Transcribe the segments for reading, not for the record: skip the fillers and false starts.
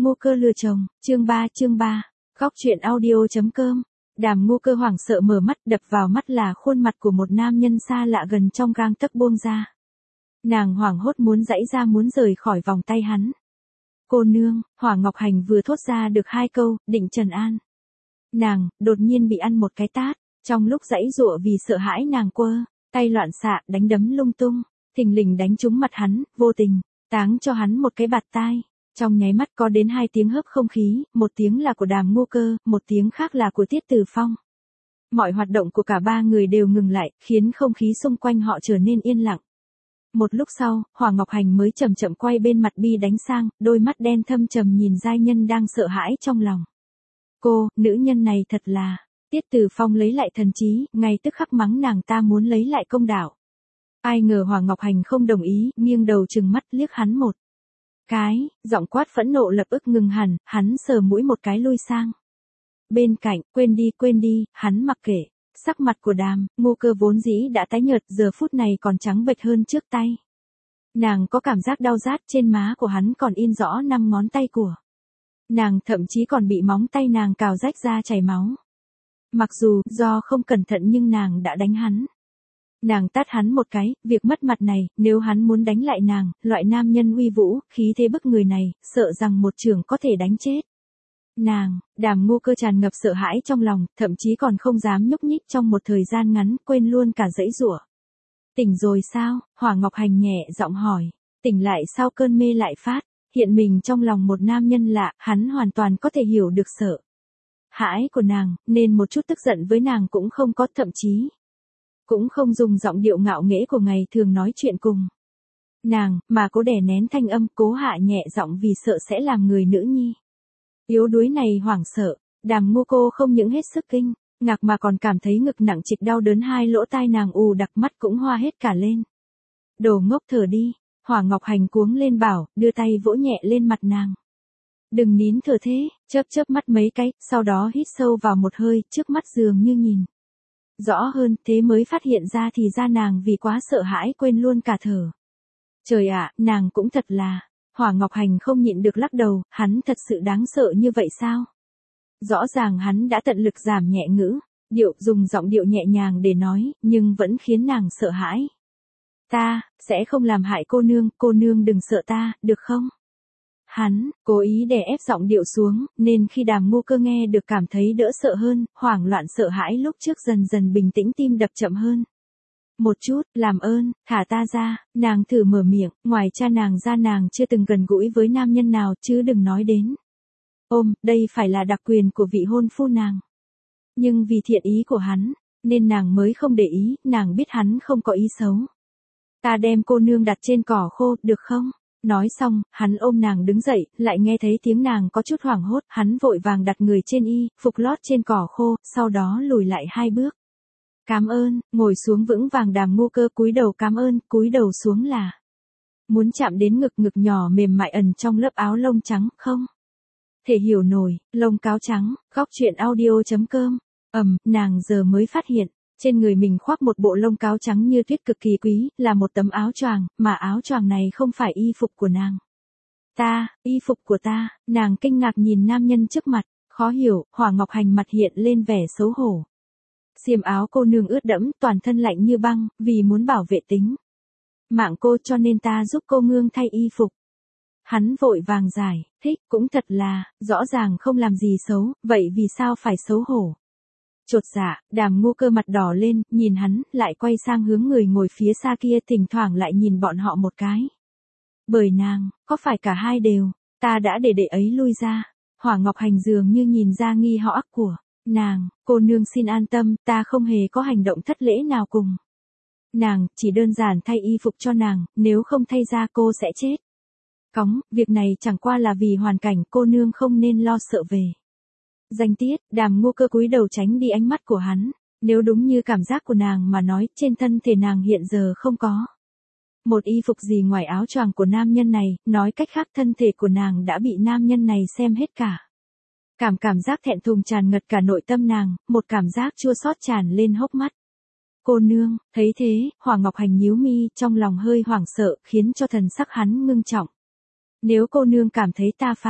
Ngô Cơ lừa chồng, chương 3. Góc truyện audio.com. Đàm Ngô Cơ hoảng sợ mở mắt, đập vào mắt là khuôn mặt của một nam nhân xa lạ gần trong gang tấc buông ra. Nàng hoảng hốt muốn giãy ra, muốn rời khỏi vòng tay hắn. Cô nương, Hỏa Ngọc Hành vừa thốt ra được 2 câu, định trấn an nàng, đột nhiên bị ăn một cái tát. Trong lúc giãy giụa vì sợ hãi, nàng quơ tay loạn xạ, đánh đấm lung tung, thình lình đánh trúng mặt hắn, vô tình táng cho hắn một cái bạt tai. Trong nháy mắt có đến 2 tiếng hớp không khí, một tiếng là của Đàm Ngô Cơ, một tiếng khác là của Tiết Từ Phong. Mọi hoạt động của cả 3 người đều ngừng lại, khiến không khí xung quanh họ trở nên yên lặng. Một lúc sau, Hỏa Ngọc Hành mới chậm chậm quay bên mặt bi đánh sang, đôi mắt đen thâm trầm nhìn giai nhân đang sợ hãi trong lòng. Cô, nữ nhân này thật là... Tiết Từ Phong lấy lại thần trí, ngay tức khắc mắng nàng ta muốn lấy lại công đạo. Ai ngờ Hỏa Ngọc Hành không đồng ý, nghiêng đầu trừng mắt liếc hắn một cái, giọng quát phẫn nộ lập tức ngừng hẳn, hắn sờ mũi một cái lui sang bên cạnh. Quên đi, hắn mặc kệ. Sắc mặt của Đàm Ngô Cơ vốn dĩ đã tái nhợt, giờ phút này còn trắng bệch hơn trước tay. Nàng có cảm giác đau rát, trên má của hắn còn in rõ 5 ngón tay của nàng, thậm chí còn bị móng tay nàng cào rách ra chảy máu. Mặc dù do không cẩn thận nhưng nàng đã đánh hắn. Nàng tát hắn một cái, việc mất mặt này, nếu hắn muốn đánh lại nàng, loại nam nhân uy vũ, khí thế bức người này, sợ rằng một chưởng có thể đánh chết nàng. Đàm Ngô Cơ tràn ngập sợ hãi trong lòng, thậm chí còn không dám nhúc nhích trong một thời gian ngắn, quên luôn cả giãy giụa. Tỉnh rồi sao? Hỏa Ngọc Hành nhẹ giọng hỏi. Tỉnh lại sau cơn mê lại phát, hiện mình trong lòng một nam nhân lạ, hắn hoàn toàn có thể hiểu được sợ hãi của nàng, nên một chút tức giận với nàng cũng không có, thậm chí cũng không dùng giọng điệu ngạo nghễ của ngày thường nói chuyện cùng nàng, mà cố đè nén thanh âm, cố hạ nhẹ giọng vì sợ sẽ làm người nữ nhi yếu đuối này hoảng sợ. Đàm Ngô Cô không những hết sức kinh ngạc mà còn cảm thấy ngực nặng trịch đau đớn, 2 lỗ tai nàng ù đặc, mắt cũng hoa hết cả lên. Đồ ngốc, thở đi. Hỏa Ngọc Hành cuống lên bảo, đưa tay vỗ nhẹ lên mặt nàng. Đừng nín thở thế. Chớp mắt mấy cái, sau đó hít sâu vào một hơi, trước mắt dường như nhìn rõ hơn, thế mới phát hiện ra thì ra nàng vì quá sợ hãi quên luôn cả thở. Trời ạ, nàng cũng thật là... Hỏa Ngọc Hành không nhịn được lắc đầu, hắn thật sự đáng sợ như vậy sao? Rõ ràng hắn đã tận lực giảm nhẹ ngữ dùng giọng điệu nhẹ nhàng để nói, nhưng vẫn khiến nàng sợ hãi. Ta sẽ không làm hại cô nương đừng sợ ta, được không? Hắn cố ý đè ép giọng điệu xuống, nên khi Đàm Ngô Cơ nghe được cảm thấy đỡ sợ hơn, hoảng loạn sợ hãi lúc trước dần dần bình tĩnh, tim đập chậm hơn một chút. Làm ơn, thả ta ra. Nàng thử mở miệng, ngoài cha nàng ra nàng chưa từng gần gũi với nam nhân nào, chứ đừng nói đến đây phải là đặc quyền của vị hôn phu nàng. Nhưng vì thiện ý của hắn, nên nàng mới không để ý, nàng biết hắn không có ý xấu. Ta đem cô nương đặt trên cỏ khô, được không? Nói xong, hắn ôm nàng đứng dậy, lại nghe thấy tiếng nàng có chút hoảng hốt, hắn vội vàng đặt người trên y phục lót trên cỏ khô, sau đó lùi lại 2 bước. Cảm ơn. Ngồi xuống vững vàng. Đàm Ngô Cơ cúi đầu cảm ơn, cúi đầu xuống là muốn chạm đến ngực nhỏ mềm mại ẩn trong lớp áo lông trắng, không thể hiểu nổi, lông cáo trắng. Góc truyện audio.com. Nàng giờ mới phát hiện, trên người mình khoác một bộ lông cáo trắng như tuyết cực kỳ quý, là một tấm áo choàng, mà áo choàng này không phải y phục của nàng. Y phục của ta. Nàng kinh ngạc nhìn nam nhân trước mặt, khó hiểu. Hỏa Ngọc Hành mặt hiện lên vẻ xấu hổ. Xiêm áo cô nương ướt đẫm, toàn thân lạnh như băng, vì muốn bảo vệ tính mạng cô cho nên ta giúp cô nương thay y phục. Hắn vội vàng giải thích, cũng thật là, rõ ràng không làm gì xấu, vậy vì sao phải xấu hổ? Chột dạ. Đàm Ngô Cơ mặt đỏ lên, nhìn hắn, lại quay sang hướng người ngồi phía xa kia, thỉnh thoảng lại nhìn bọn họ một cái. Bởi nàng, có phải cả hai đều, ta đã để đệ ấy lui ra. Hỏa Ngọc Hành dường như nhìn ra nghi hoặc của nàng. Cô nương xin an tâm, ta không hề có hành động thất lễ nào cùng nàng, chỉ đơn giản thay y phục cho nàng, nếu không thay ra cô sẽ chết. Việc này chẳng qua là vì hoàn cảnh, cô nương không nên lo sợ về danh tiết. Đàm Ngô Cơ cúi đầu tránh đi ánh mắt của hắn. Nếu đúng như cảm giác của nàng mà nói, trên thân thể nàng hiện giờ không có một y phục gì ngoài áo choàng của nam nhân này, nói cách khác thân thể của nàng đã bị nam nhân này xem hết cả. Cảm giác thẹn thùng tràn ngập cả nội tâm nàng, một cảm giác chua xót tràn lên hốc mắt. Cô nương. Thấy thế, Hỏa Ngọc Hành nhíu mi, trong lòng hơi hoảng sợ, khiến cho thần sắc hắn ngưng trọng. Nếu cô nương cảm thấy ta phá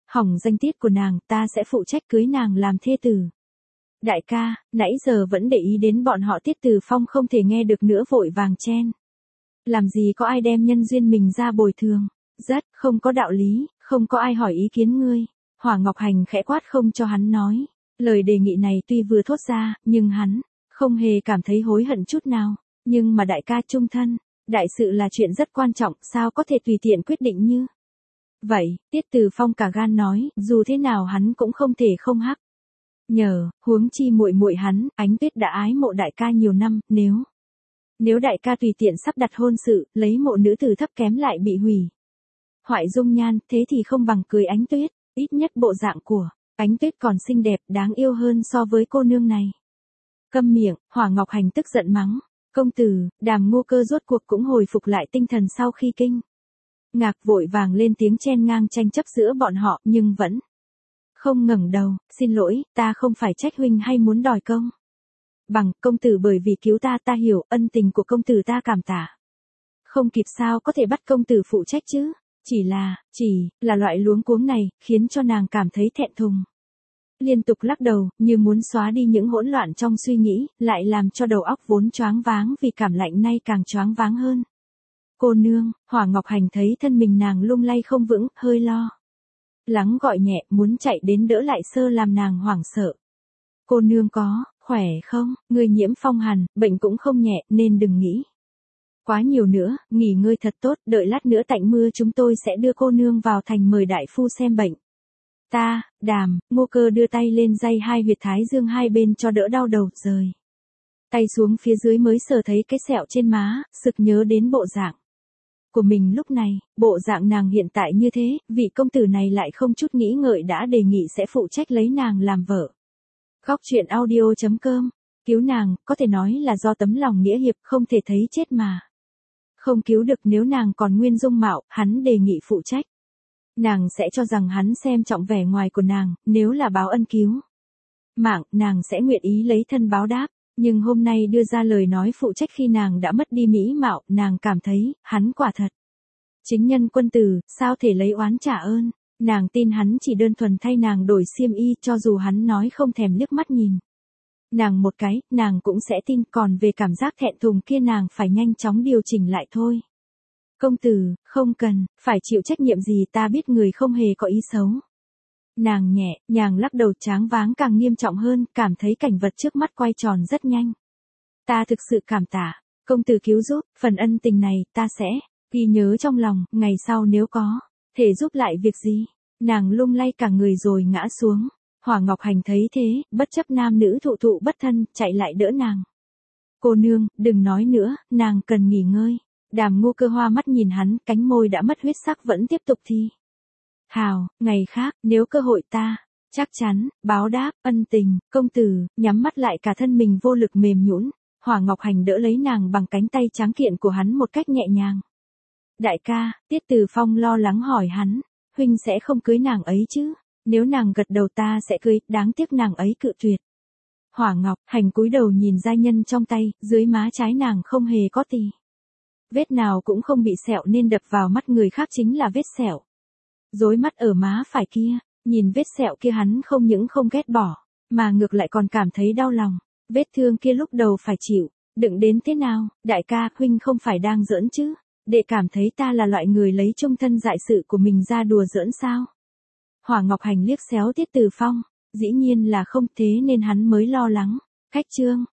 Hỏng danh tiết của nàng, ta sẽ phụ trách cưới nàng làm thê tử. Đại ca, nãy giờ vẫn để ý đến bọn họ. Tiết Từ Phong không thể nghe được nữa vội vàng chen. Làm gì có ai đem nhân duyên mình ra bồi thường. Rất, không có đạo lý, không có ai hỏi ý kiến ngươi. Hỏa Ngọc Hành khẽ quát không cho hắn nói. Lời đề nghị này tuy vừa thốt ra, nhưng hắn không hề cảm thấy hối hận chút nào. Nhưng mà đại ca chung thân, đại sự là chuyện rất quan trọng, sao có thể tùy tiện quyết định như vậy. Tiết Từ Phong cả gan nói, dù thế nào hắn cũng không thể không hắc. Nhờ, huống chi muội muội hắn, Ánh Tuyết đã ái mộ đại ca nhiều năm, nếu đại ca tùy tiện sắp đặt hôn sự, lấy mộ nữ tử thấp kém lại bị hủy hoại dung nhan, thế thì không bằng cưới Ánh Tuyết, ít nhất bộ dạng của Ánh Tuyết còn xinh đẹp, đáng yêu hơn so với cô nương này. Câm miệng, Hỏa Ngọc Hành tức giận mắng. Công tử, Đàm Ngô Cơ rốt cuộc cũng hồi phục lại tinh thần sau khi kinh ngạc, vội vàng lên tiếng chen ngang tranh chấp giữa bọn họ, nhưng vẫn không ngẩng đầu. Xin lỗi, ta không phải trách huynh hay muốn đòi công bằng, công tử bởi vì cứu ta, ta hiểu ân tình của công tử, ta cảm tạ. Không kịp sao có thể bắt công tử phụ trách chứ, chỉ là loại luống cuống này, khiến cho nàng cảm thấy thẹn thùng. Liên tục lắc đầu, như muốn xóa đi những hỗn loạn trong suy nghĩ, lại làm cho đầu óc vốn choáng váng vì cảm lạnh nay càng choáng váng hơn. Cô nương, Hỏa Ngọc Hành thấy thân mình nàng lung lay không vững, hơi lo lắng gọi nhẹ, muốn chạy đến đỡ lại sơ làm nàng hoảng sợ. Cô nương có khỏe không? Người nhiễm phong hàn, bệnh cũng không nhẹ, nên đừng nghĩ quá nhiều nữa, nghỉ ngơi thật tốt, đợi lát nữa tạnh mưa chúng tôi sẽ đưa cô nương vào thành mời đại phu xem bệnh. Đàm Ngô Cơ đưa tay lên day hai huyệt thái dương hai bên cho đỡ đau đầu, rời tay xuống phía dưới mới sờ thấy cái sẹo trên má, sực nhớ đến bộ dạng của mình lúc này, bộ dạng nàng hiện tại như thế, vị công tử này lại không chút nghĩ ngợi đã đề nghị sẽ phụ trách lấy nàng làm vợ. Góc truyện audio.com, cứu nàng, có thể nói là do tấm lòng nghĩa hiệp, không thể thấy chết mà không cứu được. Nếu nàng còn nguyên dung mạo, hắn đề nghị phụ trách, nàng sẽ cho rằng hắn xem trọng vẻ ngoài của nàng, nếu là báo ân cứu mạng, nàng sẽ nguyện ý lấy thân báo đáp. Nhưng hôm nay đưa ra lời nói phụ trách khi nàng đã mất đi mỹ mạo, nàng cảm thấy, hắn quả thật chính nhân quân tử, sao thể lấy oán trả ơn. Nàng tin hắn chỉ đơn thuần thay nàng đổi xiêm y, cho dù hắn nói không thèm liếc mắt nhìn nàng một cái, nàng cũng sẽ tin. Còn về cảm giác thẹn thùng kia, nàng phải nhanh chóng điều chỉnh lại thôi. Công tử, không cần phải chịu trách nhiệm gì, ta biết người không hề có ý xấu. Nàng nhẹ nhàng lắc đầu, tráng váng càng nghiêm trọng hơn, cảm thấy cảnh vật trước mắt quay tròn rất nhanh. Ta thực sự cảm tạ công tử cứu giúp, phần ân tình này ta sẽ ghi nhớ trong lòng, ngày sau nếu có thể giúp lại việc gì. Nàng lung lay cả người rồi ngã xuống. Hỏa Ngọc Hành thấy thế, bất chấp nam nữ thụ bất thân, chạy lại đỡ nàng. Cô nương, đừng nói nữa, nàng cần nghỉ ngơi. Đàm Ngô Cơ hoa mắt nhìn hắn, cánh môi đã mất huyết sắc vẫn tiếp tục thi hào, ngày khác, nếu cơ hội ta chắc chắn báo đáp ân tình. Công tử, nhắm mắt lại, cả thân mình vô lực mềm nhũn. Hỏa Ngọc Hành đỡ lấy nàng bằng cánh tay trắng kiện của hắn một cách nhẹ nhàng. Đại ca, Tiết Từ Phong lo lắng hỏi hắn, huynh sẽ không cưới nàng ấy chứ? Nếu nàng gật đầu ta sẽ cưới, đáng tiếc nàng ấy cự tuyệt. Hỏa Ngọc Hành cúi đầu nhìn giai nhân trong tay, dưới má trái nàng không hề có tì vết nào cũng không bị sẹo, nên đập vào mắt người khác chính là vết sẹo rối mắt ở má phải kia. Nhìn vết sẹo kia, hắn không những không ghét bỏ, mà ngược lại còn cảm thấy đau lòng. Vết thương kia lúc đầu phải chịu đựng đến thế nào? Đại ca, huynh không phải đang giỡn chứ? Đệ cảm thấy ta là loại người lấy chung thân dại sự của mình ra đùa giỡn sao? Hỏa Ngọc Hành liếc xéo Tiết Từ Phong, dĩ nhiên là không, thế nên hắn mới lo lắng. Khách trương,